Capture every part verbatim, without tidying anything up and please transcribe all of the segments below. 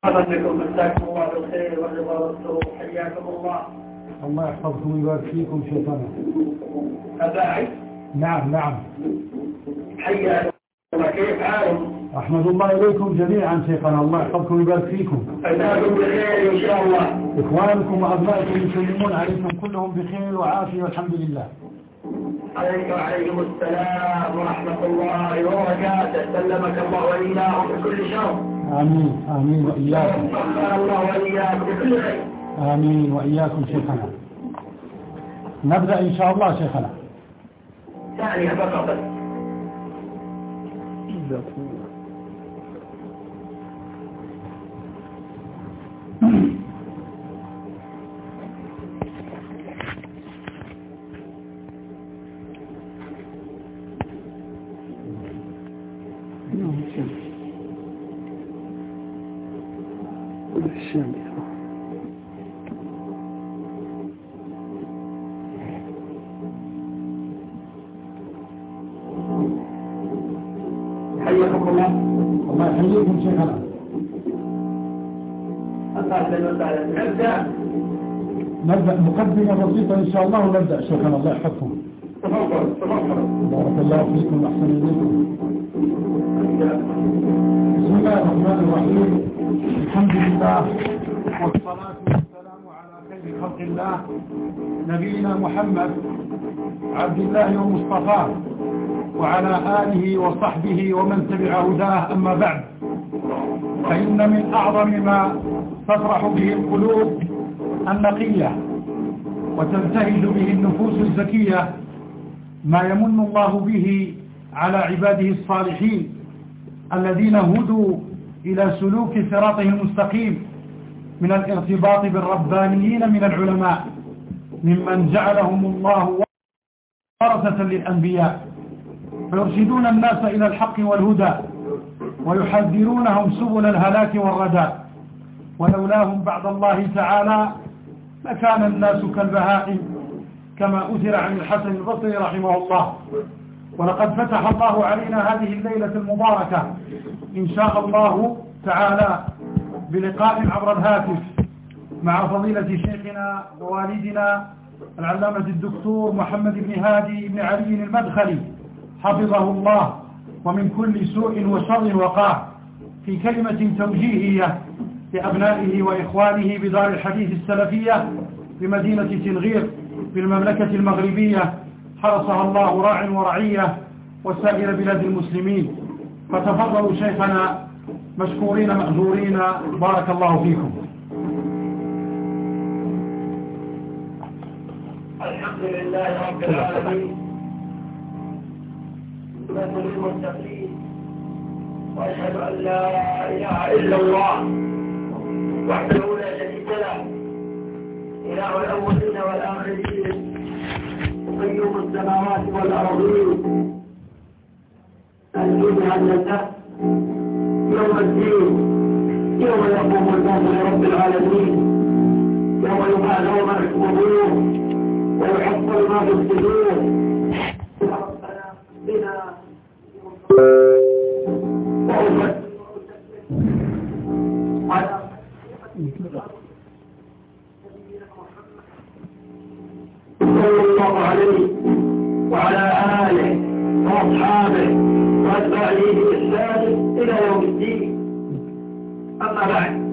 بكم مساكم الله بالخير والرضا والسرور. حياكم الله. الله يحفظكم ويبارك فيكم شيخنا. أباعي؟ نعم نعم. حياكم الله. كيف حالكم؟ أحمد الله إليكم جميعا شيخنا. الله يحفظكم ويبارك فيكم. أتاكم بخير إن شاء الله. إخوانكم وأبنائكم يسلمون عليكم كلهم بخير وعافية والحمد لله. عليك وعليكم السلام ورحمة الله وبركاته. سلمك الله وإياهم بكل شر. آمين آمين وإياكم. سلم الله وإياكم بكل خير. آمين وإياكم شيخنا. نبدأ إن شاء الله شيخنا. ثانية فقط. حياكم الله. الله يحييكم شيخنا. نبدأ نبدأ مقدمة بسيطة إن شاء الله ونبدأ شيخنا. الله يحفظكم. تفضل تفضل. بارك الله فيكم وأحسن إليكم. بسم الله الرحمن الرحيم. الحمد لله والصلاة والسلام على خير خلق الله نبينا محمد عبد الله ومصطفاه وعلى آله وصحبه ومن تبع هداه. أما بعد، فإن من أعظم ما تفرح به القلوب النقية وتبتهج به النفوس الزكية ما يمن الله به على عباده الصالحين الذين هدوا إلى سلوك صراطه المستقيم من الارتباط بالربانيين من العلماء ممن جعلهم الله ورثة للأنبياء فيرشدون الناس إلى الحق والهدى ويحذرونهم سبل الهلاك والردى. ولولاهم بعد الله تعالى لكان الناس كالبهائم كما أثر عن الحسن البصري رحمه الله. ولقد فتح الله علينا هذه الليلة المباركة إن شاء الله تعالى بلقاء عبر الهاتف مع فضيلة شيخنا ووالدنا العلامة الدكتور محمد بن هادي بن علي المدخلي حفظه الله ومن كل سوء وشر وقع، في كلمة توجيهية لأبنائه وإخوانه بدار الحديث السلفية بمدينة تنغير في المملكة المغربية حرسها الله راع ورعية وسائر بلاد المسلمين. فتفضلوا شيخنا مشكورين مأجورين. بارك الله فيكم. الحمد لله رب العالمين والصلاة للمتقين وأشهد أن لا إله إلا الله وحده لا شريك له إله الأولين والآخرين قيوم السماوات والأرضين الذي عزته يوم الدين يوم يقوم الناس لرب العالمين يوم يبعثون ما في القبور ويحصل ما في الصدور. ربنا بنا على صلى الله عليه وعلى آله وأصحابه وأتباعه بإحسان إلى يوم الدين. أما بعد،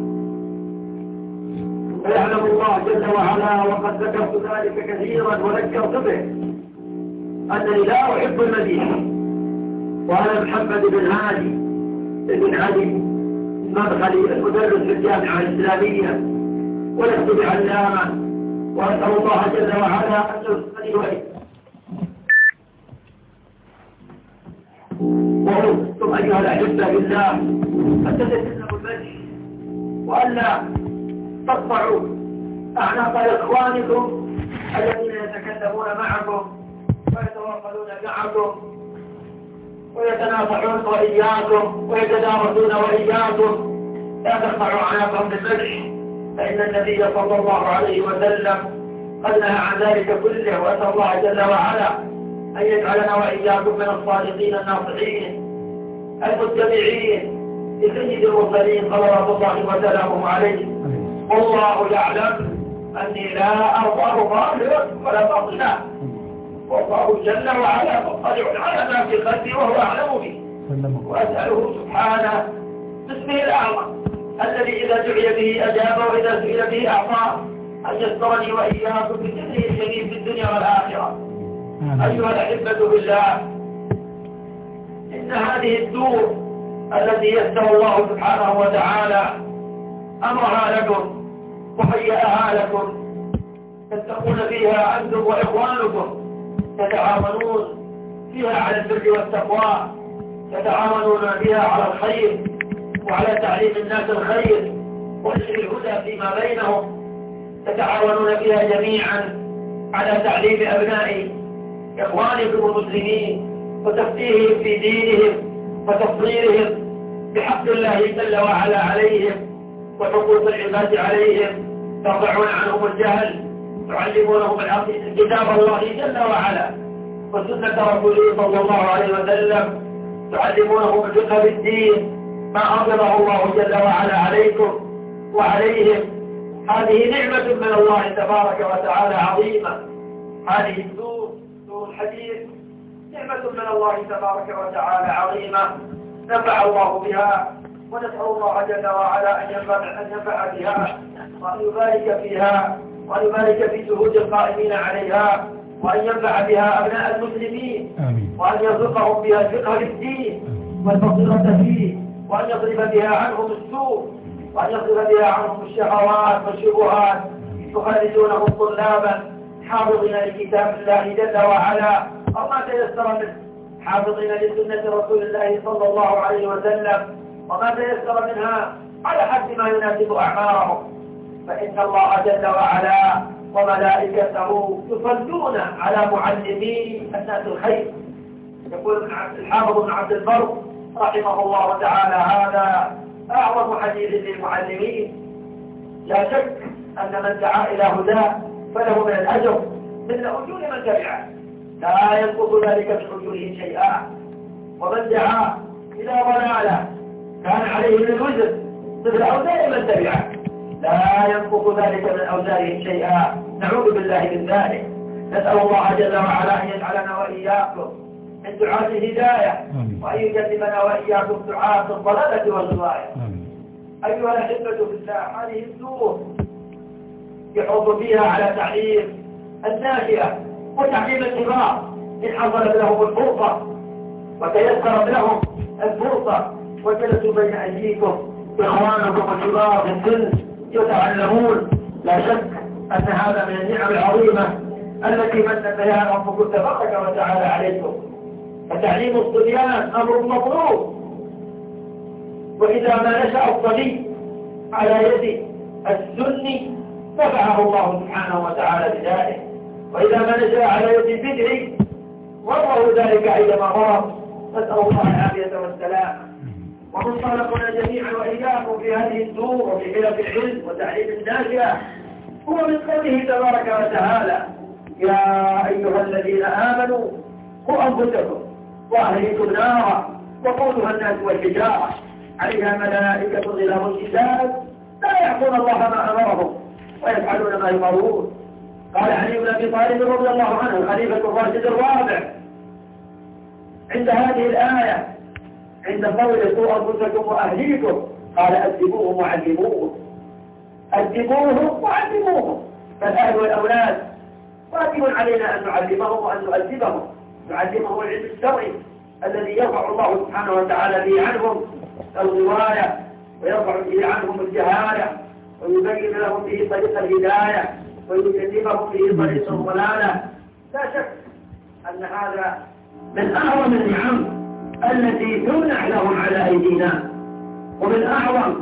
فيعلم الله جل وعلا وقد ذكرت ذلك كثيرا وذكرت به أنني لا أحب المديح، وأنا محمد بن هادي بن علي المدخلي المدرس في الجامعة الإسلامية ولست بعلامة، وأسأل الله جل وعلا أن يرزقني وإياكم. وأوصيكم أيها الأحبة بالله أن تتجنبوا المدح وألا تقطعوا أعناق إخوانكم الذين يتكلمون معكم ويتواصلون معكم ويتنافعون وإياكم ويتدارسون وإياكم. لا تقطعوا أعناقهم بالمدح، فإن النبي صلى الله عليه وسلم قد نهى عن ذلك كله. وأسأل الله جل وعلا أن يجعلنا وإياكم من الصادقين الناصحين المتبعين لسيد المرسلين صلوات الله وسلامه عليه: والله يعلم أني لا أرضاه ظاهرا ولا باطنا، والله جل وعلا مطلع على ما في قلبي وهو أعلم به. وأسأله سبحانه باسمه الأعظم الذي إذا دعي به أجاب وإذا سئل به أعطاه أن يسترني وإياكم بسره الجميل في الدنيا والآخرة. أيها الأحبة بالله، إن هذه الدور التي يسر الله سبحانه وتعالى أمرها لكم وهيئها لكم تتقون فيها أنتم وإخوانكم، تتعاونون فيها على البر والتقوى، تتعاونون بها على الخير وعلى تعليم الناس الخير ونشر الهدى فيما بينهم، تتعاونون فيها جميعا على تعليم أبناء إخوانكم المسلمين وتفقيههم في دينهم وتصديرهم بحق الله جل وعلا عليهم وحقوق العباد عليهم، ترفعون عنهم الجهل، تعلمونهم كتاب الله جل وعلا وسنة رسوله صلى الله عليه وسلم، تعلمونهم الفقه بالدين ما أفضله الله جل وعلا عليكم وعليهم. هذه نعمة من الله تبارك وتعالى عظيمة. هذه السور سور الحديث نعمة من الله تبارك وتعالى عظيمة نفع الله بها، ونسأل الله جل وعلا أن ينفع, أن ينفع بها وأن يبارك فيها وأن يبارك في جهود القائمين عليها، وأن ينفع بها أبناء المسلمين، وأن يرزقهم بها الفقه في الدين والبصيرة فيه، وأن يصرف بها عنهم السوء، وأن يصرف بها عنهم الشهوات والشبهات، يخرجونهم طلابا حافظين لكتاب الله جل وعلا وما تيسر منه، حافظين لسنة رسول الله صلى الله عليه وسلم وما تيسر منها على حد ما يناسب أعمارهم. فإن الله جل وعلا وملائكته يصلون على معلمي الناس الخير. يقول الحافظ بن عبد البر رحمه الله تعالى: هذا أعظم حديث للمعلمين. لا شك أن من دعا إلى هداه فله من الأجر مثل أجور من تبعه، لا ينقص ذلك من أجوره شيئا. ومن دعا إلى ضلالة كان عليه من الوزر مثل أوزار من تبعه، لا ينقص ذلك من أوزارهم شيئا. نعوذ بالله من ذلك. نسأل الله جل وعلا أن يجعلنا وإياكم من دعاة الهداية، وأن يجنبنا وإياكم دعاة الضلالة والغواية. أيها الأحبة بالله، هذه السور يحض فيها على تعليم الناشئة وتعليم الكبار إن حصلت لهم الفرصة وتيسرت لهم الفرصة وجلسوا بين أيديكم إخوانكم الكبار في السن يتعلمون. لا شك أن هذا من النعم العظيمة التي من بها ربكم تبارك وتعالى عليكم. فتعليم الصبيان أمر مطلوب، وإذا ما نشأ الصبي على يد السن نفعه الله سبحانه وتعالى بذلك، وإذا ما نشأ على يد البدع وضعه ذلك أيضا مرض. نسأل الله العافية والسلام. ومنطلقنا جميعا وإياكم في هذه السور وفي حلف العلم وتعليم الناشئة هو من قوله تبارك وتعالى: يا أيها الذين آمنوا قوا أنفسكم وأهليكم نارا وقودها الناس والحجارة عليها ملائكة غلاظ شداد لا يعصون الله ما أمرهم ويفعلون ما يؤمرون. قال علي بن أبي طالب رضي الله عنه الخليفة الراشد الرابع عند هذه الآية عند قول قوا أنفسكم وأهليكم قال: أدبوهم وعلموهم. أدبوهم وعلموهم. فالأهل والأولاد واجب علينا أن نعلمهم وأن نؤدبهم، نعلمهم العلم الشرعي الذي يرفع الله سبحانه وتعالى به عنهم الغواية ويرفع به عنهم الجهالة ويبين لهم به طريق الهداية ويجنبهم به طريق الضلالة. لا شك أن هذا من أعظم النعم التي تمنح لهم على أيدينا، ومن أعظم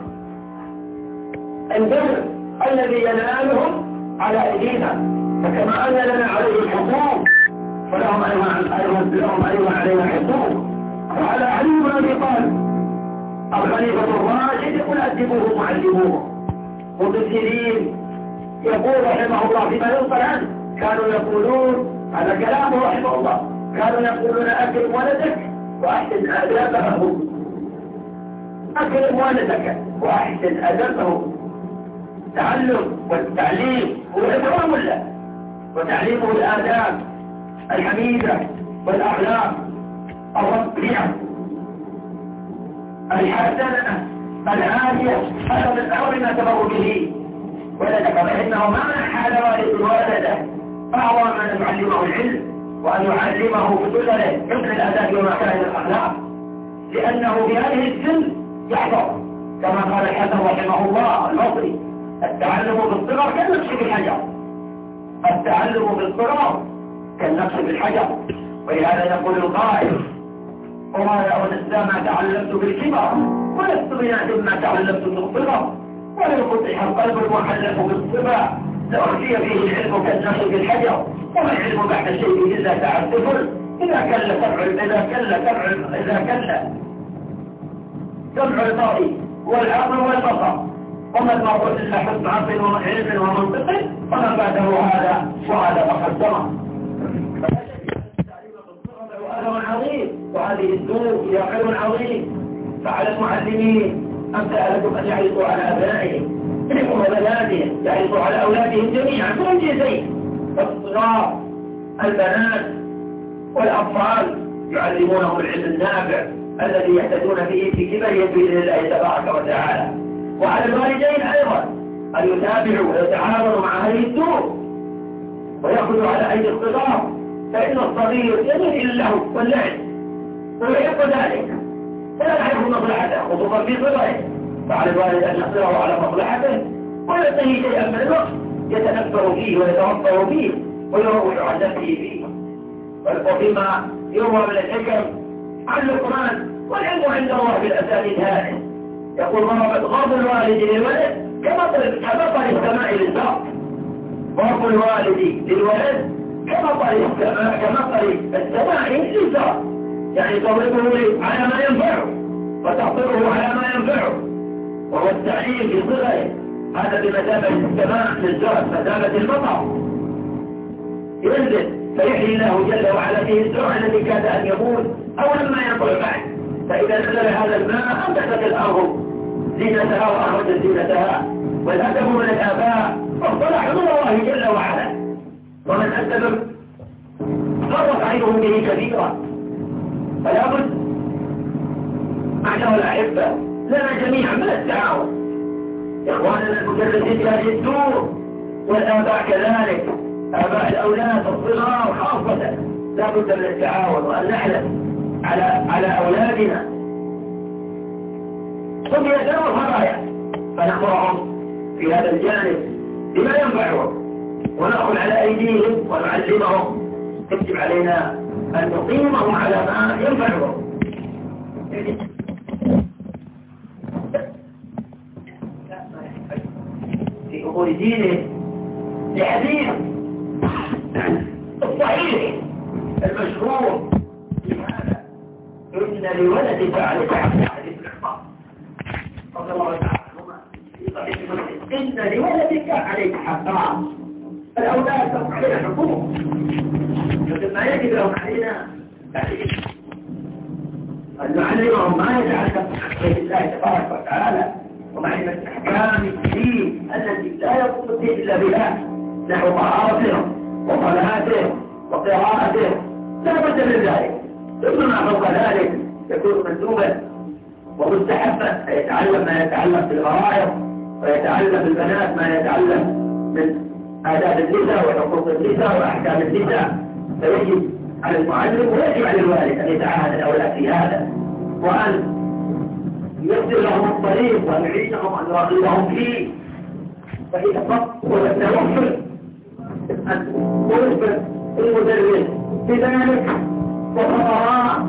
البر الذي ينالهم على أيدينا. فكما أن لنا عليه الحقوق فلهم أيضا أيضا علينا حقوق. وعلى علي بن أبي طالب الخليفة الراشد يقول: أدبوهم وعلموهم. وابن سيرين يقول رحمه الله فيما ينقل عنه: كانوا يقولون، هذا كلامه رحمه الله، كانوا يقولون: أكرم ولدك وأحسن آدابه. أكرم والدك وأحسن أدبه. التعلم والتعليم هو إكرام له، وتعليمه الآداب الحميدة والأخلاق الرفيعة الحسنة العالية. هذا من أول ما تبر به ولدك، فإنه ما حال والد ولده فهو أن يعلمه العلم وأن يعلمه بسلله حسن الآداب ومكارم الأخلاق، لأنه بهذه السن يحفظ. كما قال الحسن رحمه الله البصري: التعلم بالصغر كالنقش بالحجر. التعلم بالصغر كالنقش بالحجر. ولهذا يقول القائل: وما لأنسى ما تعلمت بالكبر، ولست بنادم ما تعلمت بالصغر، ولو فتح القلب المحلف بالصبا لأرجي فيه العلم كالنقش بالحجر. وما العلم بعد الشيء إلا تعسف، إذا كل سمع إذا كل سمع إذا كل سمع المرء والعقل والبصر، وما المرء إلا حسن عقل وعلم ومنطق، وما بعده هذا وهذا فقد ضمن. وهذا عظيم، وهذه الدروس هي خير عظيم. فعلى المعلمين أمثالكم أن يعرضوا على أبنائهم وبناتهم، يعرضوا على أولادهم جميعا كل جزئين، الصغار البنات والأطفال، يعلمونهم العلم النافع الذي يهتدون به في كبرهم بإذن الله تبارك وتعالى. وعلى الوالدين أيضا أن يتابعوا ويتعاونوا مع أهل الدور ويأخذوا على أيدي الصغار، فإن الصغير يميل له واللعب ويحب ذلك ولا يعرف مصلحته خصوصا في صغره، فعلى الوالد أن يحصله على مصلحته ويعطيه شيئا من الوقت يتنفر فيه ويتوفر فيه ويروح عن نفسه فيه. وفيما يروى من الحكم عن لقمان: والعلم عند الله بالأسانيد هذه، يقول: ضربت غضب الوالد للولد كمطر السماء للزرع. ضرب الوالد للولد كمطر السماء كمطر السماء للزرع، يعني تضربه على ما ينفعه وتحضره على ما ينفعه. وهو التعليم في صغره هذا بمثابة السماء للزرع، مثابة المطر ينزل فيحيي الله جل وعلا فيه الزرع الذي كاد أن يموت أو لما ينطلع بعد، فإذا نزل هذا الماء أنبتت الأرض زينتها وأخرجت زينتها. والأدب من الآباء واصطلح نور الله جل وعلا، ومن أسبب غرت عينه به كبيرا. فلا بد معشر الأحبة لنا جميعا من التعاون، إخواننا المدرسين في هذه الدور والآباء كذلك، آباء الأولاد الصغار خاصة، لا بد من التعاون وأن نحلم على على أولادنا. ثم يدعوا الخطايا فنأمرهم في هذا الجانب بما ينفعهم ونأخذ على أيديهم ونعلمهم. يجب علينا أن نقيمهم على ما ينفعهم في أمور دينه. لحديث الصحيح المشهور لهذا: إن لولدك عليك حديث الإحصاء رضي الله تعالى عنهما في صحيح مسلم: إن لولدك عليك حقا. الأولاد لهم علينا حقوق، لكن ما يجب لهم علينا أن نعلمهم ما يتعلق بحق الله تبارك وتعالى ومعرفة أحكام الدين التي لا يقوم الدين إلا بها، نحو طهارتهم وصلاتهم وقراءتهم، لا بد من ذلك. ثم ما فوق ذلك يكون مندوبا ومستحبا، يتعلم ما يتعلم بالغرائض ويتعلم البنات ما يتعلم من آداب النساء وحقوق النساء وأحكام النساء. فيجب على المعلم ويجب على الوالد أن يتعاهد الأولاد في هذا، وأن يسر لهم الطريق وأن يعينهم أن يراقبهم فيه. فإذا فقط والتوفر أن يرفق المدرس بذلك وخبراء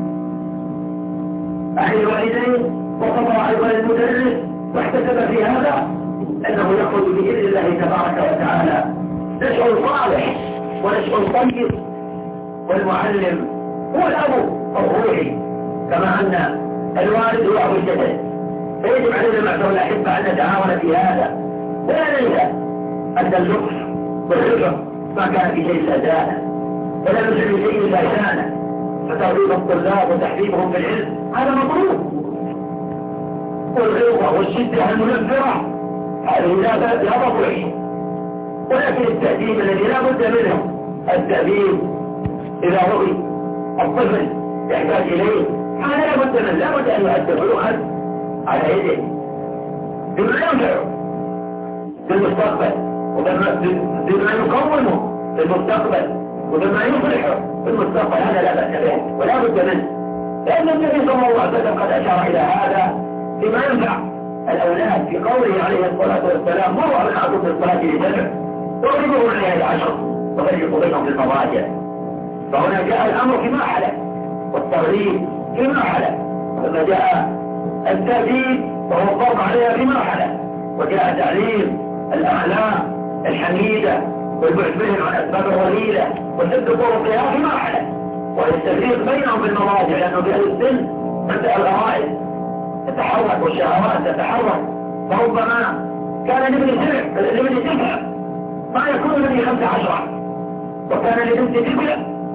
أهل الوالدين وخبراء أيضا المدرس واحتسب في هذا أنه يخرج بإذن الله تبارك وتعالى نشأ صالح ونشأ طيب. والمعلم هو الأب الروحي كما أن الوالد هو أبو الجسد، فيجب علينا معشر الأحبة أن نتعاون في هذا، ولا ننسى أن اللطف والرفق ما كان في شيء سدانا ولا نسعى في شيء لسانا. فترغيب الطلاب وتحبيبهم في العلم هذا مطلوب، والغلظة والشدة المنفرة هذه لا لا تطيع. ولكن التأديب الذي لا بد منه التأديب إذا رؤي الطفل يحتاج إليه هذا لا بد منه، لا بد أن يؤدب ويؤخذ على يده بما ينفعه في المستقبل وبما يقومه في المستقبل وبما يصلحه في المستقبل. هذا لا بأس به ولا بد منه، لأن النبي صلى الله عليه وسلم قد أشار إلى هذا بما ينفع الأولاد في قوله عليه الصلاة والسلام: مروا أبناءكم بالصلاة لسبع واضربوهم عليها لعشر وفرقوا بينهم في المضاجع. فهنا جاء الأمر في مرحلة والتغليب في مرحلة، ثم جاء التأديب وهو الضغط عليها في مرحلة، وجاء تعليم الأخلاق الحميدة والبعد بهم عن أسباب الرذيلة وسد طرقها في مرحلة، والتفريق بينهم في المضاجع، لأنه في أهل السن تبدأ الغرائز تتحرك والشهوات تتحرك. فربما كان لابن سبع لابن تسع ما يكون لابن خمس عشرة، وكان لبنت تسع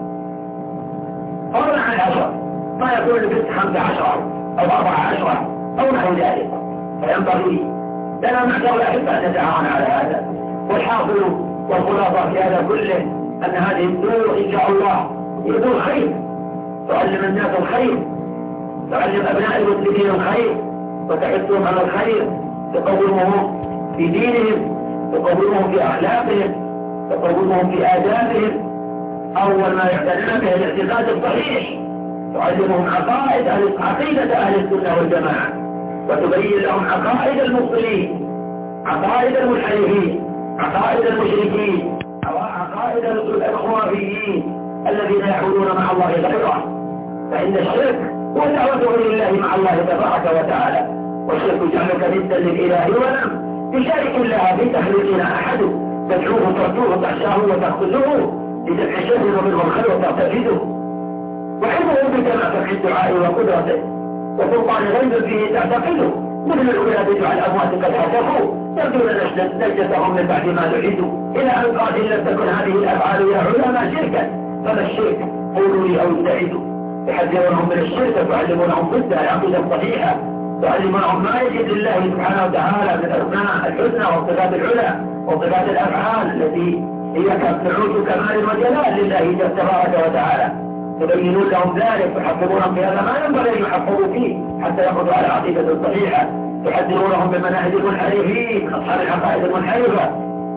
أربع عشرة ما يكون لبنت خمس عشرة أو أربع عشرة أو نحو ذلك. فينبغي لنا معشر الأحبة أن نتعاون على هذا. والحاصل والخلاصة في هذا كله أن هذه الدور إن شاء الله هي دور خير، تعلم الناس الخير، تعلم أبناء المسلمين الخير وتحثهم على الخير، تقومهم في دينهم، تقومهم في أخلاقهم، تقومهم في آدابهم. أول ما يعتنون به الاعتقاد الصحيح، تعلمهم عقائد عقيدة أهل السنة والجماعة، وتبين لهم عقائد المبطلين، عقائد المنحرفين، عقائد المشركين، عقائد الخرافيين الذين يعبدون مع الله غيره. فإن الشرك هو دعوته لله مع الله تبارك وتعالى، والشرك جعلك ندا للإله ولم يشارك الله في تخليقنا أحد، تدعوه ترجوه تخشاه وتأخذه لدفع الشر ومنه الخير وترتفده، وحفظه بكما في الدعاء وقدرته، وسلطان غيب فيه تعتقده، مثل الأولاد يجعل الأموات قد حسفوا يبدون نجدتهم من بعد ما نعيدوا، إلى أن قال إن لم تكن هذه الأفعال يا علماء شركا فما الشرك؟ قولوا لي أو ابتعدوا. يحذرونهم من الشرك وتعلمونهم ضده العقيدة الصحيحة، تعلمونهم ما يجد لله سبحانه وتعالى من الأسماء الحسنى والصفات العلى وصفات الأفعال التي هي كالنعوت كمال وجلال لله تبارك وتعالى. تبينون لهم ذلك، تحفظونهم في هذا ما ينبغي أن يحفظوا فيه حتى يأخذوا على العقيدة الصحيحة. تحذرونهم من مناهج المنحرفين، أصحاب العقائد المنحرفة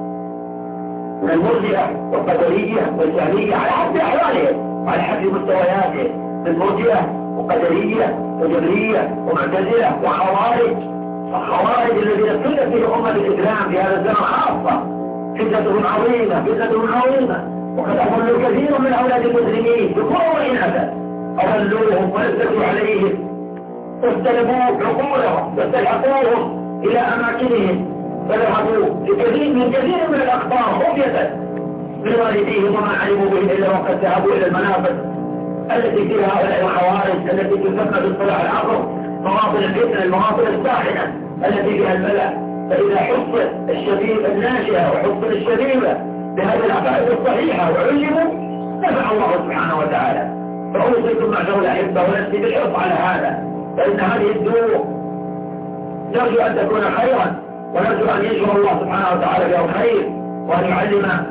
من المرجئة والقدرية والجهمية على حد أحوالهم وعلى حد مستوياتهم، من مرجئة وقدرية وجبرية ومعتزلة وخوارج. الخوارج الذين ابتلت به أمة الإسلام في هذا الزمن خاصة فتنة عظيمة فتنة عظيمة، وقد أضلوا كثير من أولاد المسلمين ذكورا وإناثا، أضلوهم ونزلوا عليهم واستلموا عقولهم واستلحقوهم إلى أماكنهم، فذهبوا لكثير من كثير من الأخطار خفية من والديهم وما علموا به إلا وقد ذهبوا إلى المناطق التي فيها هؤلاء الخوارج التي تسمى باصطلاح العصر مواطن الفتنة، المواطن الساخنة التي فيها البلاء. فإذا حصل الشبيب الناشئة وحصل الشبيبة بهذه العقائد الصحيحة وعلموا نفع الله سبحانه وتعالى. فأوصيكم معشر الأحبة ونفسي بالحرص على هذا، فإن هذه الدور نرجو أن تكون خيرا، ونرجو أن يشعر الله سبحانه وتعالى بها الخير وأن يعلم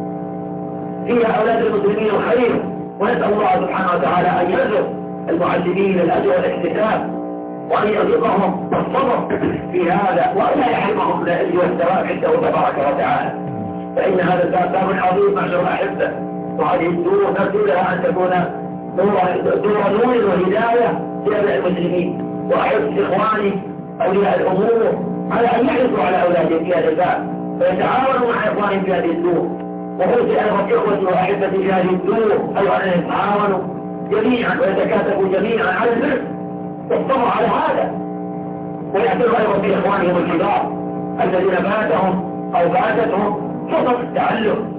فيها أولاد المسلمين الخير، ونسأل الله سبحانه وتعالى أن يرزق المعلمين الأجر والاحتساب، وأن يرزقهم الصبر في هذا، وأن لا يحرمهم الأجر والثواب عنده تبارك وتعالى. فإن هذا الباب باب عظيم معشر الأحبة، وهذه الدور نرجو لها أن تكون دور نور وهداية لأبناء المسلمين. وأحب إخواني أولياء الأمور على أن يحرصوا على أولادهم في هذا الباب، فيتعاونوا مع إخوانهم في هذه الدور. وأوصي أيضا إخوتي وأحبتي في هذه الدور أيضا أن يتعاونوا جميعا ويتكاتفوا جميعا على البر والصبر على هذا، ويعتبروا أيضا في إخوانهم الكبار الذين فاتهم أو فاتتهم فرصة التعلم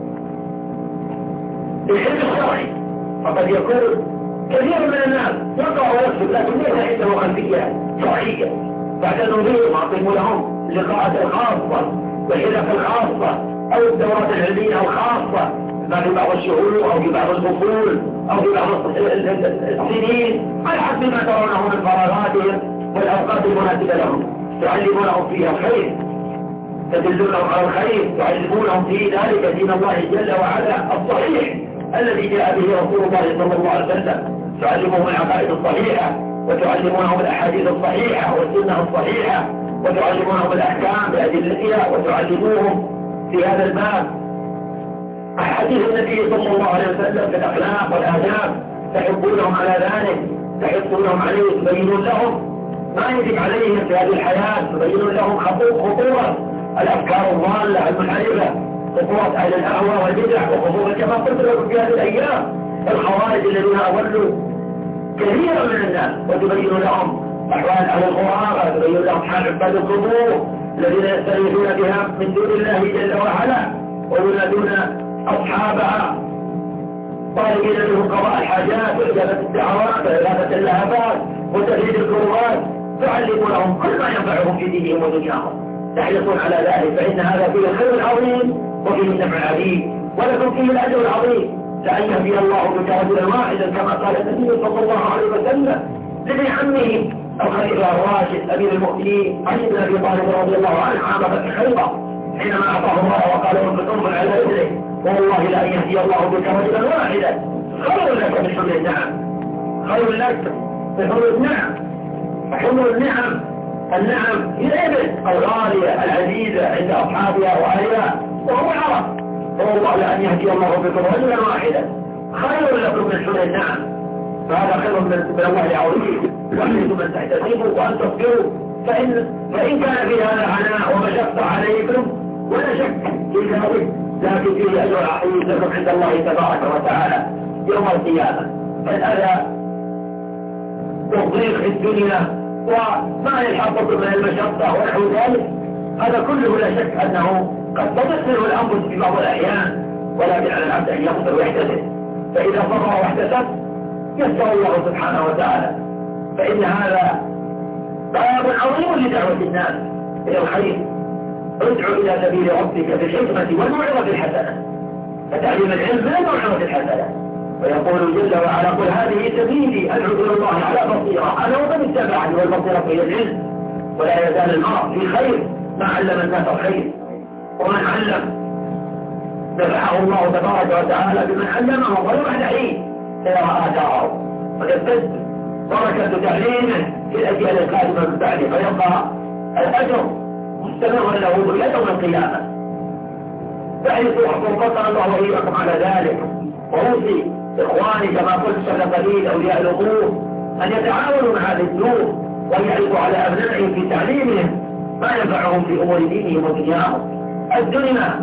بالعلم الشرعي. فقد يكون كثير من الناس يقرأ ويكتب لكن ليس عنده خلفية شرعية، فاعتنوا بهم واعطوا لهم اللقاءات الخاصة والحلق الخاصة أو الدورات العلمية الخاصة في بعض الشهور أو في بعض الفصول أو في بعض السنين على حسب ما ترونه من فراغاتهم والأوقات المناسبة لهم، تعلمونهم فيها الخير، تدلونهم على الخير، تعلمونهم في ذلك دين الله جل وعلا الصحيح الذي جاء به رسول الله صلى الله عليه وسلم، تعلمهم العقائد الصحيحة، وتعلمونهم الأحاديث الصحيحة والسنة الصحيحة، وتعلمونهم الأحكام بأدلتها، وتعلموهم في هذا الباب أحاديث النبي صلى الله عليه وسلم في الأخلاق والآداب، تحبونهم على ذلك، تحثونهم عليه، تبينون لهم ما يجب عليهم في هذه الحياة، تبينون لهم خطورة الأفكار الضالة المنحرفة، خطورة أهل الأهواء والبدع، وخطورة كما قلت لكم في هذه الأيام الخوارج الذين أضلوا كثيرا من الناس، وتبين لهم أحوال أهل الخرافة، تبين لهم حال عباد القبور الذين يستغيثون بها من دون الله جل وعلا، وينادون أصحابها طالبين منهم قضاء الحاجات وإجابة الدعوات وإغاثة اللهفات وتفريج الكروات، تعلمونهم كل ما ينفعهم في دينهم ودنياهم، تحرصون على ذلك، فإن هذا فيه الخير العظيم وفيه النفع العظيم، ولكم فيه الأجر العظيم، لأن يهدي الله بك رجلا واحدا كما قال النبي صلى الله عليه وسلم لابن عمه الخليفة الراشد أمير المؤمنين علي بن أبي طالب رضي الله عنه عام فتح خيبر، حينما أعطاه الله وقال انفق انظر على رجله، والله لأن يهدي الله بك رجلا واحدا خير لك من حمل النعم، خير لك من حمل النعم. حمل النعم، النعم هي الإبل الغالية العزيزة عند أصحابها وأهلها، وهو العرب، والله لأن يهدي الله بكم رجلا واحدا خير لكم من حمل النعم، فهذا خير من الله العظيم، واحرصوا من تحتسبوا وأن تصبروا، فإن, فإن كان في هذا عناء ومشقة عليكم ولا شك في ذلك، لكن فيه أجر عظيم لكم عند الله تبارك وتعالى يوم القيامة. فالأذى والضيق في الدنيا وما يلحقكم من المشقة ونحو ذلك، هذا كله لا شك أنه قد تضيق الأنفس في بعض الأحيان، ولكن على العبد أن يصبر ويحتسب، فإذا صبر واحتسب يسر الله سبحانه وتعالى، فإن هذا باب عظيم لدعوة الناس إلى الخير. ادعو إلى سبيل ربك بالحكمة والموعظة الحسنة، فتعليم العلم من الموعظة الحسنة، ويقول جل وعلا قل هذه سبيلي أدعو إلى الله على بصيرة أنا ومن اتبعني، والبصيرة هي العلم، ولا يزال المرء في خير ما علم الناس الخير، ومن علم نفعه الله تبارك وتعالى بمن علمه ولو بعد حين سيرى آثاره، ويزداد بركة تعليمه في الأجيال القادمة من بعده، فيبقى الأجر مستمر له إلى يوم القيامة. فاحرصوا حقوقنا الله وإياكم على ذلك، وأوصي إخواني كما قلت سبق لي أولياء الأمور أن يتعاونوا مع هذه الدور، وأن يحرصوا على أبنائهم في تعليمهم ما ينفعهم في أمور دينهم ودنياهم. الدنيا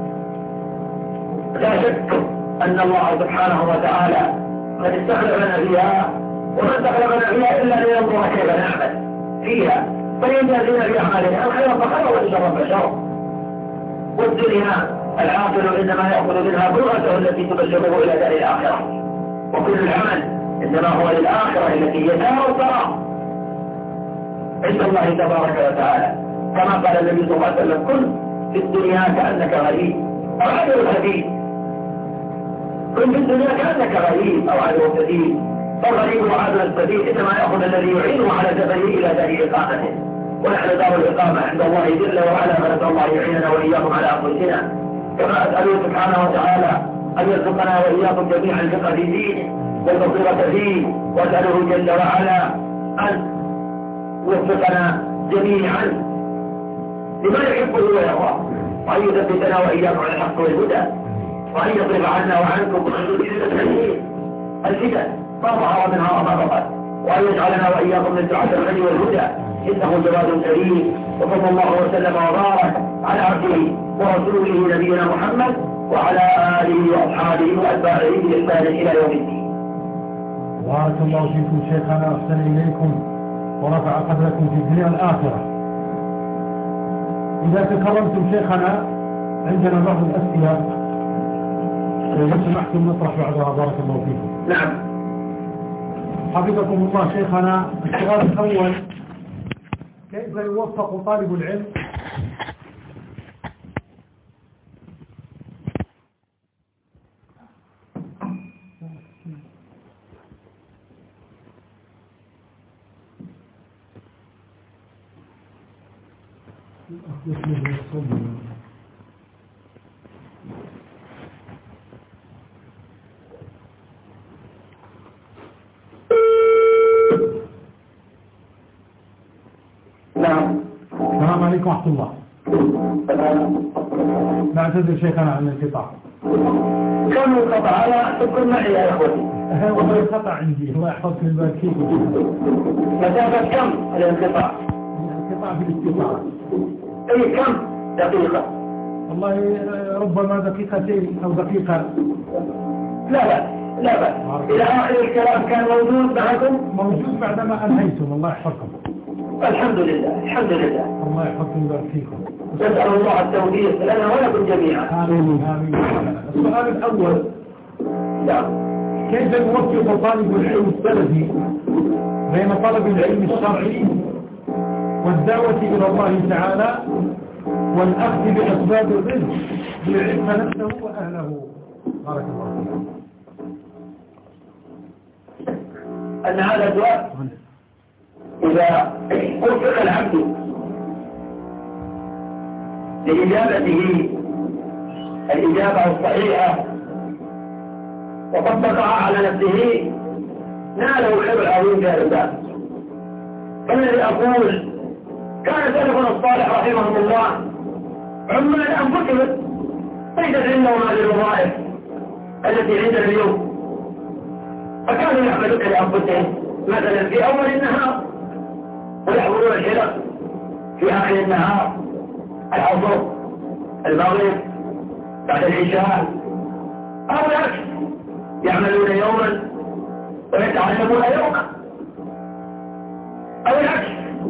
لا شك أن الله سبحانه وتعالى قد استخلفنا فيها، وما استخلفنا فيها إلا لينظر كيف نعمل فيها، فينجازنا في أعمالنا الخير فخير والشر فشر. والدنيا العاقل إنما يأخذ منها بلغته التي تبلغه إلى دار الآخرة، وكل العمل إنما هو للآخرة التي هي دار القرار عند الله تبارك وتعالى، كما قال النبي صلى الله عليه وسلم كن في الدنيا كأنك غريب أو عدو سبيل، كن في الدنيا كأنك غريب أو عدو سبيل، فالغريب وعدو السبيل إنما يأخذ الذي يعينه على سفره إلى دار إقامته، ونحن دار الإقامة عند الله جل وعلا، فنسأل الله يعيننا وإياكم على أنفسنا، كما أسأله سبحانه وتعالى أن يرزقنا وإياكم جميعا الفقه في دينه والبصيرة فيه، وأسأله جل وعلا أن يوفقنا جميعا لما يحبه ويرضاه، وأن يثبتنا وإياكم على الحق والهدى، وأن يصرف عنا وعنكم الفتن ما ظهر منها وما بطن، وأن يجعلنا وإياكم من دعاة الخير والهدى، إنه جواد كريم. وصلى الله وسلم وبارك على عبده ورسوله نبينا محمد وعلى آله وأصحابه وأتباعه بإحسان إلى يوم الدين. بارك الله فيكم شيخنا، أحسن إليكم ورفع قدركم في الدنيا والآخرة. إذا تكرمتم شيخنا عندنا بعض الأسئلة لو سمحتم نطرح بعضها، بارك الله فيكم. نعم. حفظكم الله شيخنا، السؤال الأول: كيف يوفق طالب العلم نعم. السلام عليكم ورحمة الله. نعتذر شيخنا عن الانقطاع. كم انقطع على تكون معي يا اخوتي؟ والله انقطع عندي، الله يحفظك ويبارك فيك. مسافة كم الانقطاع؟ الانقطاع في الاتصال. اي كم دقيقة؟ والله ربما دقيقتين او دقيقة. لا لا لا بأس. الى اخر الكلام كان موجود معكم؟ موجود بعدما انهيتم، الله يحفظكم. الحمد لله الحمد لله. الله يحفظكم ويبارك فيكم. نسأل الله التوفيق لنا ولكم جميعا. آمين آمين. السؤال الأول، نعم، كيف يوفق طالب العلم السلفي بين طلب العلم الشرعي والدعوة إلى الله تعالى والأخذ بأسباب الرزق ليعف نفسه وأهله؟ بارك الله فيكم. أن هذا الدعاء إذا وفق العبد لإجابته الإجابة الصحيحة وطبقها على نفسه ناله الخير العظيم في هذا الباب. فالذي أقول كان سلفنا الصالح رحمهم الله عمال أنفسهم ليست عندهم هذه الوظائف التي عندنا اليوم، فكانوا يعملون لأنفسهم مثلا في أول النهار ويحضرون الحلق في آخر النهار، العصر، المغرب، بعد العشاء، أو العكس، يعملون يوما ويتعلمون يوما، أو العكس،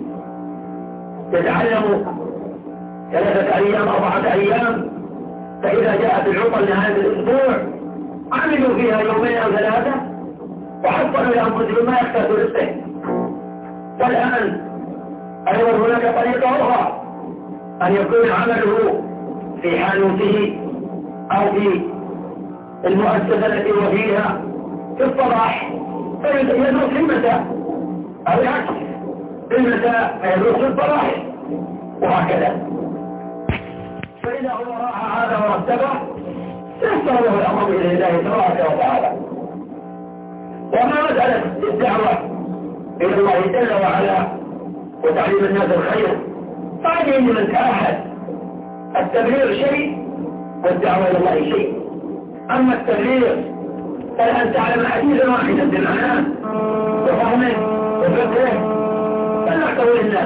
يتعلموا ثلاثة أيام أربعة أيام، فإذا جاءت العطل نهاية الأسبوع عملوا فيها يومين أو ثلاثة وحصلوا لأنفسهم ما يحتاج رزقه. والآن أيضا هناك طريقة أخرى، أن يكون عمله في حانوته أو في المؤسسة التي هو فيها في الصباح فيدرس في المساء، أو العكس في المساء فيدرس في الصباح، وهكذا. فإذا هو راح هذا ورتبه يسر له الأمر إلى الله تبارك وتعالى. وما مسألة الدعوة إلى الله جل وعلا وتعليم الناس الخير فهذه من تأهل. التبليغ شيء والدعوة إلى الله شيء. أما التبليغ فلأن تعلم حديثا واحدا بمعناه وفهمه وفقه فنحتوي للناس.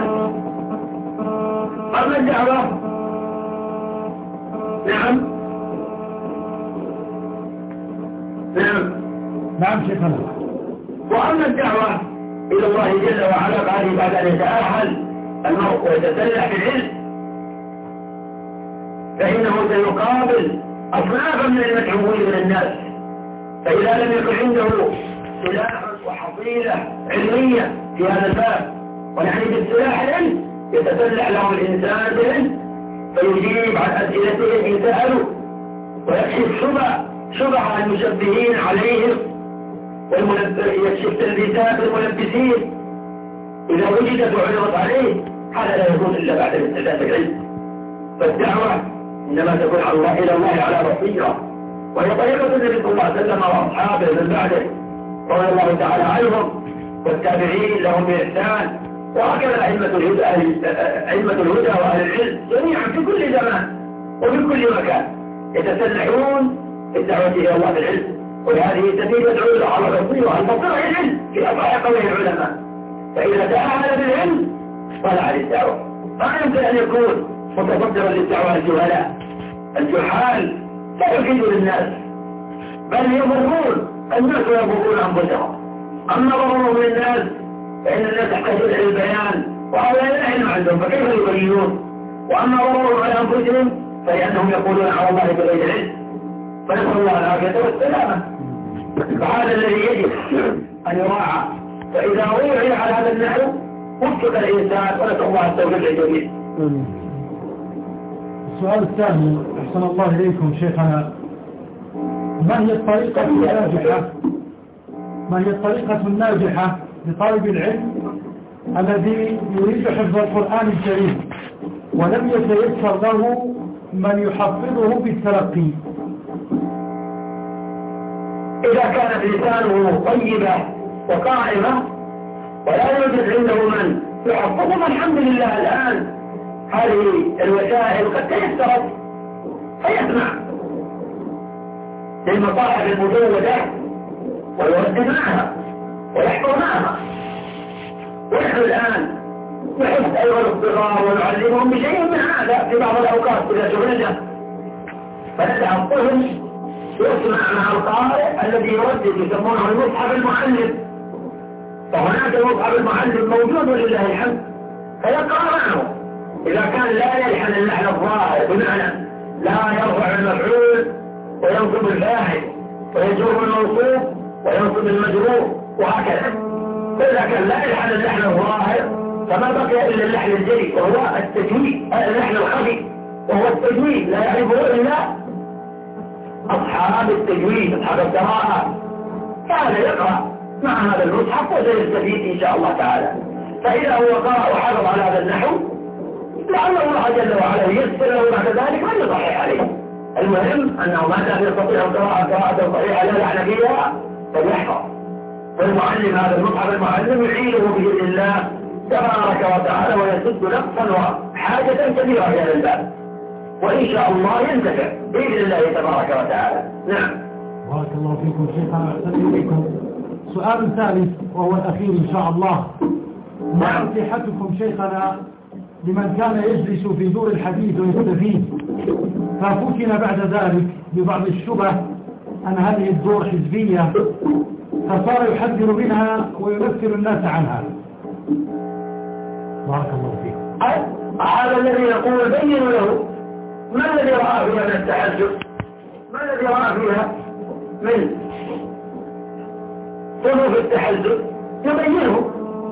أما الدعوة نعم نعم نعم شيخنا. وأما الدعوة إلى الله جل وعلا بعد أن يتأهل المرء ويتسلح بالعلم فإنه سيقابل أصنافا من المدعوين من الناس، فإذا لم يكن عنده سلاح وحصيلة علمية في هذا الباب ونحن بالسلاح العلم يتسلح له الإنسان بالعلم فيجيب عن أسئلتهم إن سألوا ويكشف شبه شبه المشبهين عليهم ويكشف تلبيسات الملبسين إذا وجدت وعرضت عليه. هذا لا يكون إلا بعد الاستعداد العلم. فالدعوة إنما تكون على الله إلى الله على بصيرة، وهي طريقة النبي صلى الله عليه وسلم وأصحابه من بعده رضي الله تعالى عنهم والتابعين لهم بإحسان، وهكذا أئمة الهدى أئمة الهدى وأهل العلم جميعا في كل زمان وفي كل مكان يتسلحون في الدعوة إلى الله بالعلم. وهذه سبيل يدعو إلى على بصيرة. البصيرة هي العلم في أصح قوله العلماء، فإذا تأهل بالعلم طلع للدعوة. ما يمكن أن يكون متصدرا للدعوة الجهلاء. الجحال لا يفيدوا للناس بل يضرون الناس ويضرون أنفسهم. أما ضررهم للناس فإن الناس يحتاجون إلى البيان وهؤلاء لا علم عندهم فكيف يبينون. وأما ضررهم على أنفسهم فلأنهم يقولون على الله بغير علم، فنسأل الله العافية والسلامة. فهذا الذي يجب أن يراعى، فإذا وعي على هذا النحو وفق الإنسان ونسأل الله التوفيق للجميع. السؤال الثاني، أحسن الله إليكم شيخنا، ما هي الطريقة الناجحة ما هي الطريقة الناجحة لطالب العلم الذي يريد حفظ القرآن الكريم ولم يتيسر له من يحفظه بالتلقي. إذا كانت لسانه طيبة وقائمة ولا يوجد عنده من يحفظه، الحمد لله الآن هذه الوسائل قد تيسرت فيسمع للمصاحف المجودة ويردد معها ويحفظ معها. ونحن الآن نحث أيضا الصغار ونعلمهم بشيء من هذا في بعض الأوقات إذا شغلنا، فندع الطفل يسمع مع القارئ الذي يردد، يسمونه المصحف المعلم، فهناك المصحف المعلم موجود ولله الحمد، فيقرأ معه. إذا كان لا يلحن اللحن الظاهر بمعنى لا يرفع المفعول وينصب الفاعل ويجر الموصوف وينصب المجرور وهكذا، فإذا كان لا يلحن اللحن الظاهر فما بقي إلا اللحن الجلي وهو التجويد، اللحن الخفي وهو التجويد لا يعرفه إلا أصحاب التجويد أصحاب القراءة، فهذا يقرأ مع هذا المصحف وسيستفيد إن شاء الله تعالى. فإذا هو قرأ وحفظ على هذا النحو لعل الله جل وعلا ييسر له بعد ذلك من يصحح عليه. المهم أنه ما دام يستطيع القراءة قراءة صحيحة لا لحن فيها فليحفظ، والمعلم هذا المصحف المعلم يعينه بإذن الله تبارك وتعالى ويسد نقصا وحاجة كبيرة في هذا الباب، وإن شاء الله ينتفع بإذن الله تبارك وتعالى. نعم. بارك الله فيكم شيخنا، أحسن إليكم. سؤال ثالث وهو الأخير إن شاء الله، ما نصيحتكم شيخنا لمن كان يجلس في دور الحديث ويستفيد ففتن بعد ذلك ببعض الشبه أن هذه الدور حزبية فصار يحذر منها وينفر الناس عنها؟ بارك الله فيكم. هذا الذي يقول بينوا له ما الذي رأى فيها من التحدث، ما الذي رأى فيها من صنوف التحدث يبينه،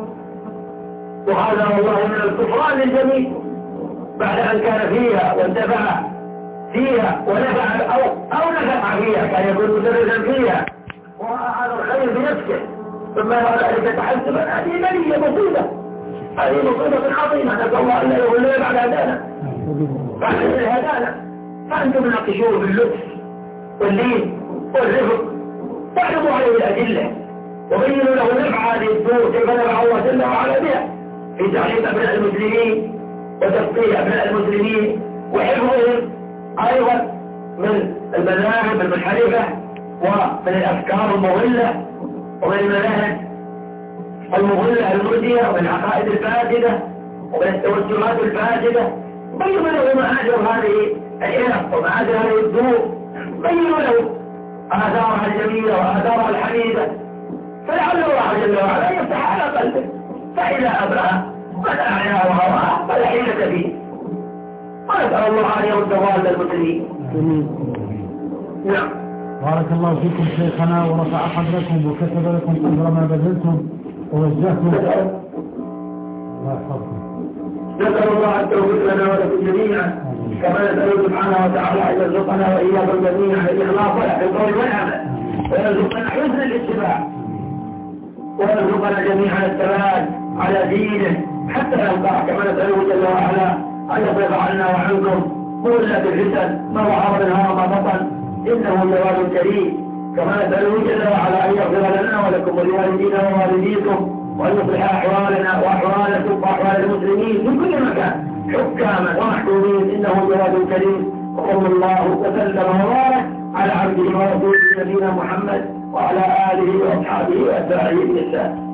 وهذا والله من الكفران للجميع بعد أن كان فيها وانتفع فيها ونفع أو, أو نفع فيها، كان يكون مدرسا فيها ورأى هذا الخير بنفسه ثم يرى ذلك تحسبا، هذه بلية مصيبة، هذه مصيبة عظيمة، نسأل الله أن لا يغلنا بعد هدانا بعد هدانا. فأنتم ناقشوه باللطف واللين والرفق، واعرضوا عليه الأدلة وبينوا له نفع هذه الدور كيف نفع الله جل وعلا بها في تعليم أبناء المسلمين وتفقيه أبناء المسلمين وحفظهم أيضا من المذاهب المنحرفة ومن الأفكار المضلة ومن المذاهب المضلة المؤذية ومن العقائد الفاسدة ومن التوجهات الفاسدة. بينوا له مآثر هذه الحرف ومآثر هذه الدور، بينوا له آثارها الجميلة وآثارها الحميدة، فلعل الله جل وعلا يفتح على قلبه، فإذا أبرأ فلا أعياه وهواه فلا حيلة فيه، ونسأل الله أن يرد ضال المسلمين. نعم. بارك الله فيكم شيخنا ورفع قدركم وكتب لكم قدر ما بذلتم ووجهتم. الله يحفظكم. نسأل الله التوفيق لنا ولكم جميعا، كما نسأل سبحانه وتعالى أن يرزقنا وإياكم جميعا الإخلاص في القول والعمل، ويرزقنا حسن الاتباع، ويرزقنا جميعا الثبات على دينه حتى يلقاه، كما نسأله جل وعلا أن يصرف عنا وعنكم كل الفتن ما ظهر منها وما بطن، إنه جواد كريم، كما نسأله جل وعلا أن يغفر لنا ولكم ولوالدينا ووالديكم، وأن يصلح أحوالنا وأحوالكم وأحوال المسلمين في كل مكان حكاما ومحكومين، إنه جواد كريم. وصلى الله وسلم وبارك على عبده ورسوله نبينا محمد وعلى آله وأصحابه وأتباعه بإحسان.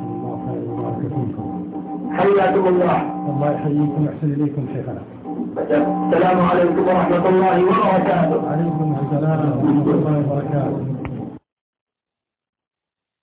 حياكم الله. الله يحييكم ويحسن إليكم شيخنا. السلام عليكم ورحمة الله وبركاته. وعليكم السلام ورحمة الله وبركاته.